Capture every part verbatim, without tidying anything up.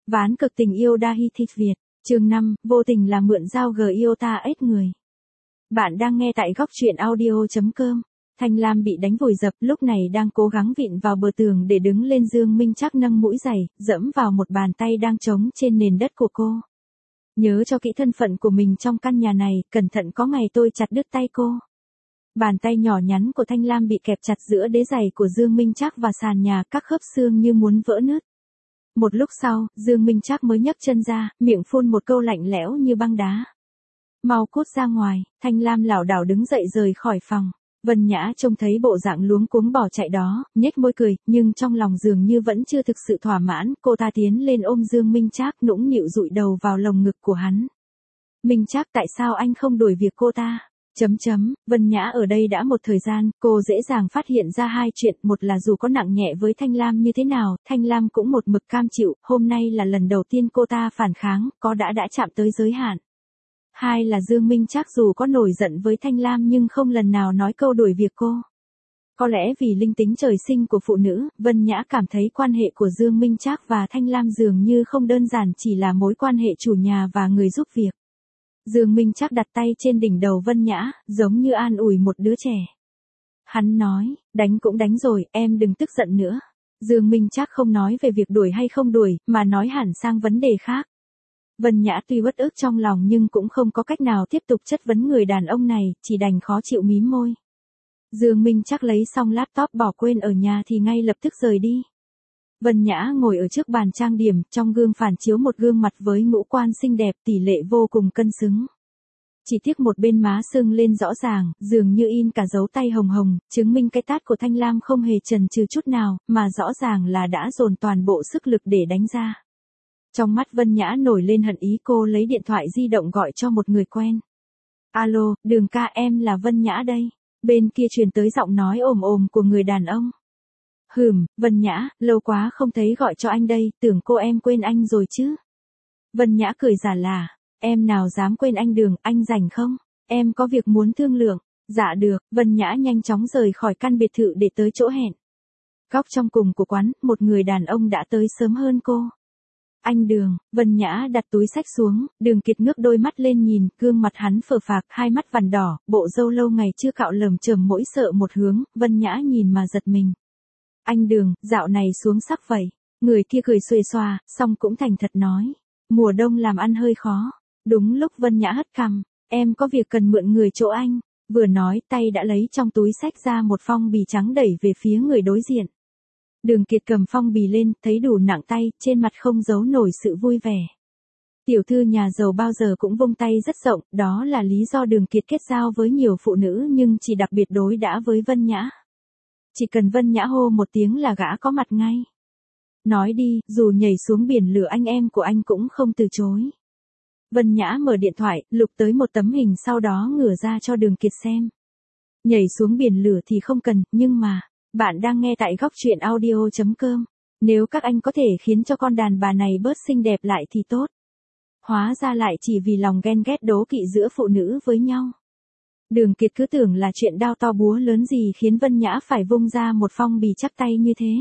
Ván cực tình yêu Dahi Thịt Việt, chương năm, vô tình là mượn dao g yêu ta ếch người. Bạn đang nghe tại góc truyện audio.com. Thanh Lam bị đánh vùi dập, lúc này đang cố gắng vịn vào bờ tường để đứng lên. Dương Minh Trác nâng mũi giày, dẫm vào một bàn tay đang trống trên nền đất của cô. Nhớ cho kỹ thân phận của mình trong căn nhà này, cẩn thận có ngày tôi chặt đứt tay cô. Bàn tay nhỏ nhắn của Thanh Lam bị kẹp chặt giữa đế giày của Dương Minh Trác và sàn nhà, các khớp xương như muốn vỡ nứt. Một lúc sau, Dương Minh Trác mới nhấc chân ra, miệng phun một câu lạnh lẽo như băng đá. Mau cút ra ngoài. Thanh Lam lảo đảo đứng dậy rời khỏi phòng. Vân Nhã trông thấy bộ dạng luống cuống bỏ chạy đó, nhếch môi cười, nhưng trong lòng dường như vẫn chưa thực sự thỏa mãn. Cô ta tiến lên ôm Dương Minh Trác, nũng nịu dụi đầu vào lồng ngực của hắn. Minh Trác, tại sao anh không đuổi việc cô ta? Chấm chấm, Vân Nhã ở đây đã một thời gian, cô dễ dàng phát hiện ra hai chuyện. Một là dù có nặng nhẹ với Thanh Lam như thế nào, Thanh Lam cũng một mực cam chịu. Hôm nay là lần đầu tiên cô ta phản kháng, có đã đã chạm tới giới hạn. Hai là Dương Minh Trác dù có nổi giận với Thanh Lam nhưng không lần nào nói câu đuổi việc cô. Có lẽ vì linh tính trời sinh của phụ nữ, Vân Nhã cảm thấy quan hệ của Dương Minh Trác và Thanh Lam dường như không đơn giản chỉ là mối quan hệ chủ nhà và người giúp việc. Dương Minh Trác đặt tay trên đỉnh đầu Vân Nhã, giống như an ủi một đứa trẻ. Hắn nói, đánh cũng đánh rồi, em đừng tức giận nữa. Dương Minh Trác không nói về việc đuổi hay không đuổi, mà nói hẳn sang vấn đề khác. Vân Nhã tuy uất ức trong lòng nhưng cũng không có cách nào tiếp tục chất vấn người đàn ông này, chỉ đành khó chịu mím môi. Dương Minh Trác lấy xong laptop bỏ quên ở nhà thì ngay lập tức rời đi. Vân Nhã ngồi ở trước bàn trang điểm, trong gương phản chiếu một gương mặt với ngũ quan xinh đẹp, tỷ lệ vô cùng cân xứng. Chỉ tiếc một bên má sưng lên rõ ràng, dường như in cả dấu tay hồng hồng, chứng minh cái tát của Thanh Lam không hề chần chừ chút nào, mà rõ ràng là đã dồn toàn bộ sức lực để đánh ra. Trong mắt Vân Nhã nổi lên hận ý, cô lấy điện thoại di động gọi cho một người quen. Alo, Đường ca, em là Vân Nhã đây. Bên kia truyền tới giọng nói ồm ồm của người đàn ông. Hừm, Vân Nhã, lâu quá không thấy gọi cho anh đây, tưởng cô em quên anh rồi chứ. Vân Nhã cười giả lả, em nào dám quên anh Đường, anh rảnh không? Em có việc muốn thương lượng. Dạ được, Vân Nhã nhanh chóng rời khỏi căn biệt thự để tới chỗ hẹn. Góc trong cùng của quán, một người đàn ông đã tới sớm hơn cô. Anh Đường. Vân Nhã đặt túi xách xuống, Đường Kiệt ngước đôi mắt lên nhìn, gương mặt hắn phờ phạc, hai mắt vằn đỏ, bộ râu lâu ngày chưa cạo lởm chởm mỗi sợ một hướng. Vân Nhã nhìn mà giật mình. Anh Đường, dạo này xuống sắc vậy. Người kia cười xuề xòa, xong cũng thành thật nói. Mùa đông làm ăn hơi khó. Đúng lúc Vân Nhã hất cằm, em có việc cần mượn người chỗ anh. Vừa nói, tay đã lấy trong túi xách ra một phong bì trắng đẩy về phía người đối diện. Đường Kiệt cầm phong bì lên, thấy đủ nặng tay, trên mặt không giấu nổi sự vui vẻ. Tiểu thư nhà giàu bao giờ cũng vung tay rất rộng, đó là lý do Đường Kiệt kết giao với nhiều phụ nữ nhưng chỉ đặc biệt đối đãi với Vân Nhã. Chỉ cần Vân Nhã hô một tiếng là gã có mặt ngay. Nói đi, dù nhảy xuống biển lửa anh em của anh cũng không từ chối. Vân Nhã mở điện thoại, lục tới một tấm hình sau đó ngửa ra cho Đường Kiệt xem. Nhảy xuống biển lửa thì không cần, nhưng mà... Bạn đang nghe tại góc truyện audio.com. Nếu các anh có thể khiến cho con đàn bà này bớt xinh đẹp lại thì tốt. Hóa ra lại chỉ vì lòng ghen ghét đố kỵ giữa phụ nữ với nhau. Đường Kiệt cứ tưởng là chuyện đao to búa lớn gì khiến Vân Nhã phải vung ra một phong bì chắp tay như thế.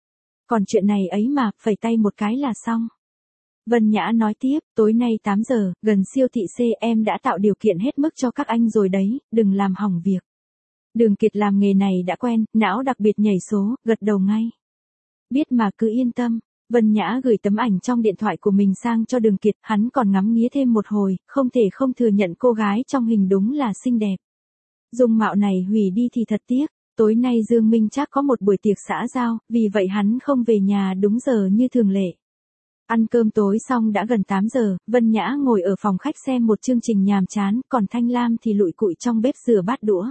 Còn chuyện này ấy mà, phẩy tay một cái là xong. Vân Nhã nói tiếp, tối nay tám giờ, gần siêu thị C em đã tạo điều kiện hết mức cho các anh rồi đấy, đừng làm hỏng việc. Đường Kiệt làm nghề này đã quen, não đặc biệt nhảy số, gật đầu ngay. Biết mà, cứ yên tâm. Vân Nhã gửi tấm ảnh trong điện thoại của mình sang cho Đường Kiệt, hắn còn ngắm nghía thêm một hồi, không thể không thừa nhận cô gái trong hình đúng là xinh đẹp. Dung mạo này hủy đi thì thật tiếc. Tối nay Dương Minh Trác có một buổi tiệc xã giao, vì vậy hắn không về nhà đúng giờ như thường lệ. Ăn cơm tối xong đã gần tám giờ, Vân Nhã ngồi ở phòng khách xem một chương trình nhàm chán, còn Thanh Lam thì lụi cụi trong bếp rửa bát đũa.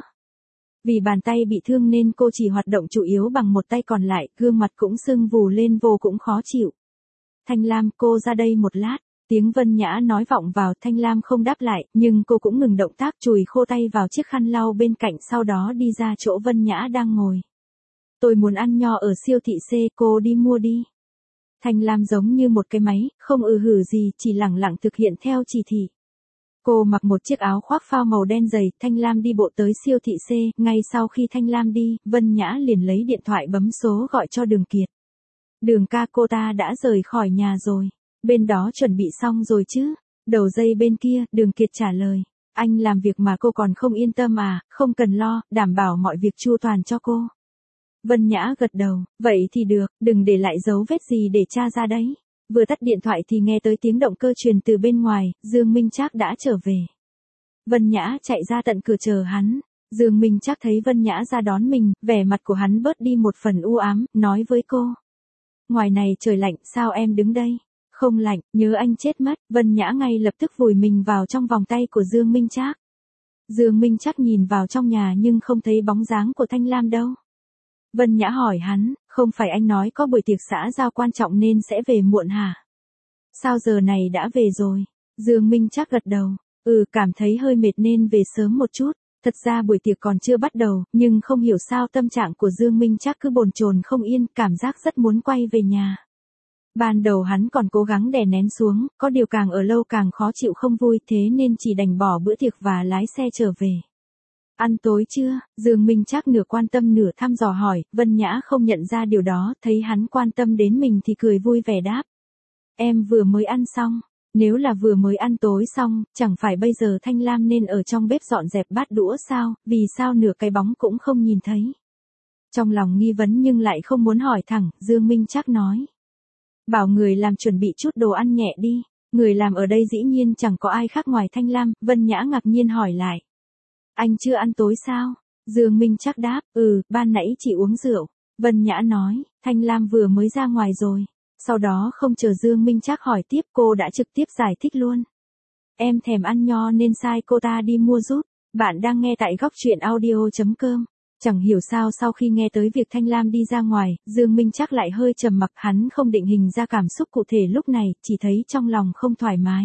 Vì bàn tay bị thương nên cô chỉ hoạt động chủ yếu bằng một tay còn lại, gương mặt cũng sưng vù lên vô cũng khó chịu. Thanh Lam, cô ra đây một lát. Tiếng Vân Nhã nói vọng vào, Thanh Lam không đáp lại, nhưng cô cũng ngừng động tác chùi khô tay vào chiếc khăn lau bên cạnh sau đó đi ra chỗ Vân Nhã đang ngồi. Tôi muốn ăn nho ở siêu thị C, cô đi mua đi. Thanh Lam giống như một cái máy, không ừ hử gì, chỉ lẳng lặng thực hiện theo chỉ thị. Cô mặc một chiếc áo khoác phao màu đen dày, Thanh Lam đi bộ tới siêu thị C, ngay sau khi Thanh Lam đi, Vân Nhã liền lấy điện thoại bấm số gọi cho Đường Kiệt. Đường ca, cô ta đã rời khỏi nhà rồi. Bên đó chuẩn bị xong rồi chứ? Đầu dây bên kia, Đường Kiệt trả lời. Anh làm việc mà cô còn không yên tâm à, không cần lo, đảm bảo mọi việc chu toàn cho cô. Vân Nhã gật đầu, vậy thì được, đừng để lại dấu vết gì để tra ra đấy. Vừa tắt điện thoại thì nghe tới tiếng động cơ truyền từ bên ngoài, Dương Minh Trác đã trở về. Vân Nhã chạy ra tận cửa chờ hắn. Dương Minh Trác thấy Vân Nhã ra đón mình, vẻ mặt của hắn bớt đi một phần u ám, nói với cô. Ngoài này trời lạnh, sao em đứng đây? Không lạnh, nhớ anh chết mất. Vân Nhã ngay lập tức vùi mình vào trong vòng tay của Dương Minh Trác. Dương Minh Trác nhìn vào trong nhà nhưng không thấy bóng dáng của Thanh Lam đâu. Vân Nhã hỏi hắn, không phải anh nói có buổi tiệc xã giao quan trọng nên sẽ về muộn hả? Sao giờ này đã về rồi? Dương Minh Trác gật đầu, ừ cảm thấy hơi mệt nên về sớm một chút. Thật ra buổi tiệc còn chưa bắt đầu, nhưng không hiểu sao tâm trạng của Dương Minh Trác cứ bồn chồn không yên, cảm giác rất muốn quay về nhà. Ban đầu hắn còn cố gắng đè nén xuống, có điều càng ở lâu càng khó chịu không vui thế nên chỉ đành bỏ bữa tiệc và lái xe trở về. Ăn tối chưa? Dương Minh Trác nửa quan tâm nửa thăm dò hỏi, Vân Nhã không nhận ra điều đó, thấy hắn quan tâm đến mình thì cười vui vẻ đáp. Em vừa mới ăn xong. Nếu là vừa mới ăn tối xong, chẳng phải bây giờ Thanh Lam nên ở trong bếp dọn dẹp bát đũa sao, vì sao nửa cái bóng cũng không nhìn thấy. Trong lòng nghi vấn nhưng lại không muốn hỏi thẳng, Dương Minh Trác nói. Bảo người làm chuẩn bị chút đồ ăn nhẹ đi, người làm ở đây dĩ nhiên chẳng có ai khác ngoài Thanh Lam, Vân Nhã ngạc nhiên hỏi lại. Anh chưa ăn tối sao? Dương Minh Trác đáp, ừ, ban nãy chỉ uống rượu. Vân Nhã nói, Thanh Lam vừa mới ra ngoài rồi. Sau đó không chờ Dương Minh Trác hỏi tiếp cô đã trực tiếp giải thích luôn. Em thèm ăn nho nên sai cô ta đi mua giúp. Bạn đang nghe tại góc truyện audio chấm com. Chẳng hiểu sao sau khi nghe tới việc Thanh Lam đi ra ngoài, Dương Minh Trác lại hơi trầm mặc, hắn không định hình ra cảm xúc cụ thể lúc này, chỉ thấy trong lòng không thoải mái.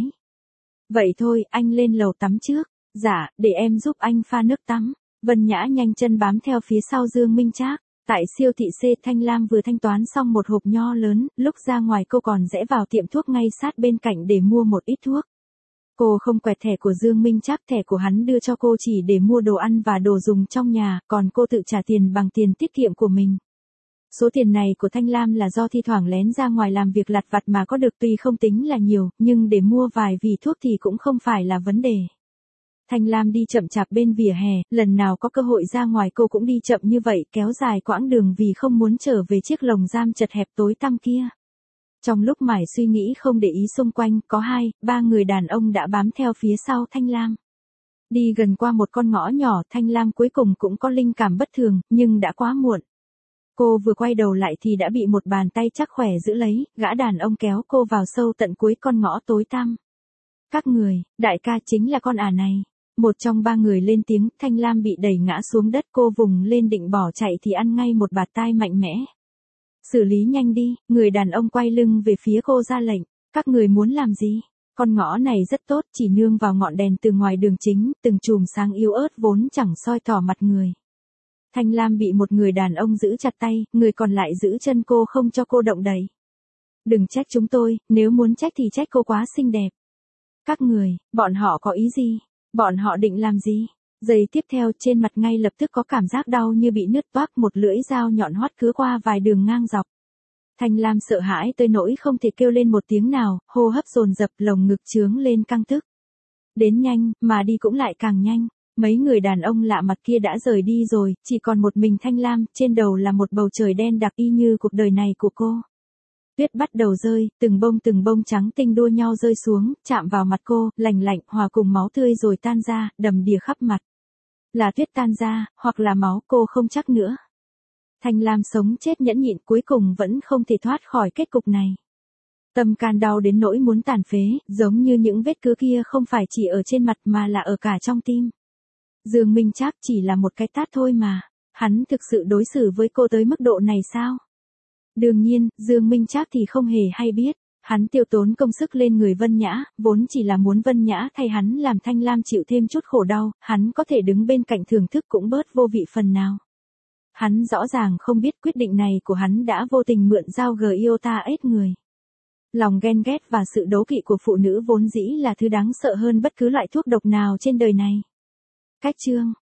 Vậy thôi, anh lên lầu tắm trước. Dạ, để em giúp anh pha nước tắm. Vân Nhã nhanh chân bám theo phía sau Dương Minh Trác. Tại siêu thị C, Thanh Lam vừa thanh toán xong một hộp nho lớn, lúc ra ngoài cô còn rẽ vào tiệm thuốc ngay sát bên cạnh để mua một ít thuốc. Cô không quẹt thẻ của Dương Minh Trác, thẻ của hắn đưa cho cô chỉ để mua đồ ăn và đồ dùng trong nhà, còn cô tự trả tiền bằng tiền tiết kiệm của mình. Số tiền này của Thanh Lam là do thi thoảng lén ra ngoài làm việc lặt vặt mà có được, tuy không tính là nhiều, nhưng để mua vài vỉ thuốc thì cũng không phải là vấn đề. Thanh Lam đi chậm chạp bên vỉa hè, lần nào có cơ hội ra ngoài cô cũng đi chậm như vậy, kéo dài quãng đường vì không muốn trở về chiếc lồng giam chật hẹp tối tăm kia. Trong lúc mải suy nghĩ không để ý xung quanh, có hai, ba người đàn ông đã bám theo phía sau Thanh Lam. Đi gần qua một con ngõ nhỏ, Thanh Lam cuối cùng cũng có linh cảm bất thường, nhưng đã quá muộn. Cô vừa quay đầu lại thì đã bị một bàn tay chắc khỏe giữ lấy, gã đàn ông kéo cô vào sâu tận cuối con ngõ tối tăm. Các người, đại ca chính là con ả này. Một trong ba người lên tiếng, Thanh Lam bị đẩy ngã xuống đất, cô vùng lên định bỏ chạy thì ăn ngay một bạt tai mạnh mẽ. Xử lý nhanh đi, người đàn ông quay lưng về phía cô ra lệnh, các người muốn làm gì? Con ngõ này rất tốt, chỉ nương vào ngọn đèn từ ngoài đường chính, từng chùm sáng yếu ớt vốn chẳng soi tỏ mặt người. Thanh Lam bị một người đàn ông giữ chặt tay, người còn lại giữ chân cô không cho cô động đậy. Đừng trách chúng tôi, nếu muốn trách thì trách cô quá xinh đẹp. Các người, bọn họ có ý gì? Bọn họ định làm gì? Giây tiếp theo trên mặt ngay lập tức có cảm giác đau như bị nứt toác, một lưỡi dao nhọn hoắt cứa qua vài đường ngang dọc. Thanh Lam sợ hãi tới nỗi không thể kêu lên một tiếng nào, hô hấp dồn dập, lồng ngực trướng lên căng tức. Đến nhanh, mà đi cũng lại càng nhanh. Mấy người đàn ông lạ mặt kia đã rời đi rồi, chỉ còn một mình Thanh Lam, trên đầu là một bầu trời đen đặc y như cuộc đời này của cô. Tuyết bắt đầu rơi, từng bông từng bông trắng tinh đua nhau rơi xuống, chạm vào mặt cô, lành lạnh, hòa cùng máu tươi rồi tan ra, đầm đìa khắp mặt. Là tuyết tan ra, hoặc là máu, cô không chắc nữa. Thanh Lam sống chết nhẫn nhịn, cuối cùng vẫn không thể thoát khỏi kết cục này. Tâm can đau đến nỗi muốn tàn phế, giống như những vết cứa kia không phải chỉ ở trên mặt mà là ở cả trong tim. Dương Minh Trác chỉ là một cái tát thôi mà, hắn thực sự đối xử với cô tới mức độ này sao? Đương nhiên, Dương Minh Trác thì không hề hay biết, hắn tiêu tốn công sức lên người Vân Nhã, vốn chỉ là muốn Vân Nhã thay hắn làm Thanh Lam chịu thêm chút khổ đau, hắn có thể đứng bên cạnh thưởng thức cũng bớt vô vị phần nào. Hắn rõ ràng không biết quyết định này của hắn đã vô tình mượn dao gờ iota ết người. Lòng ghen ghét và sự đố kỵ của phụ nữ vốn dĩ là thứ đáng sợ hơn bất cứ loại thuốc độc nào trên đời này. Cách chương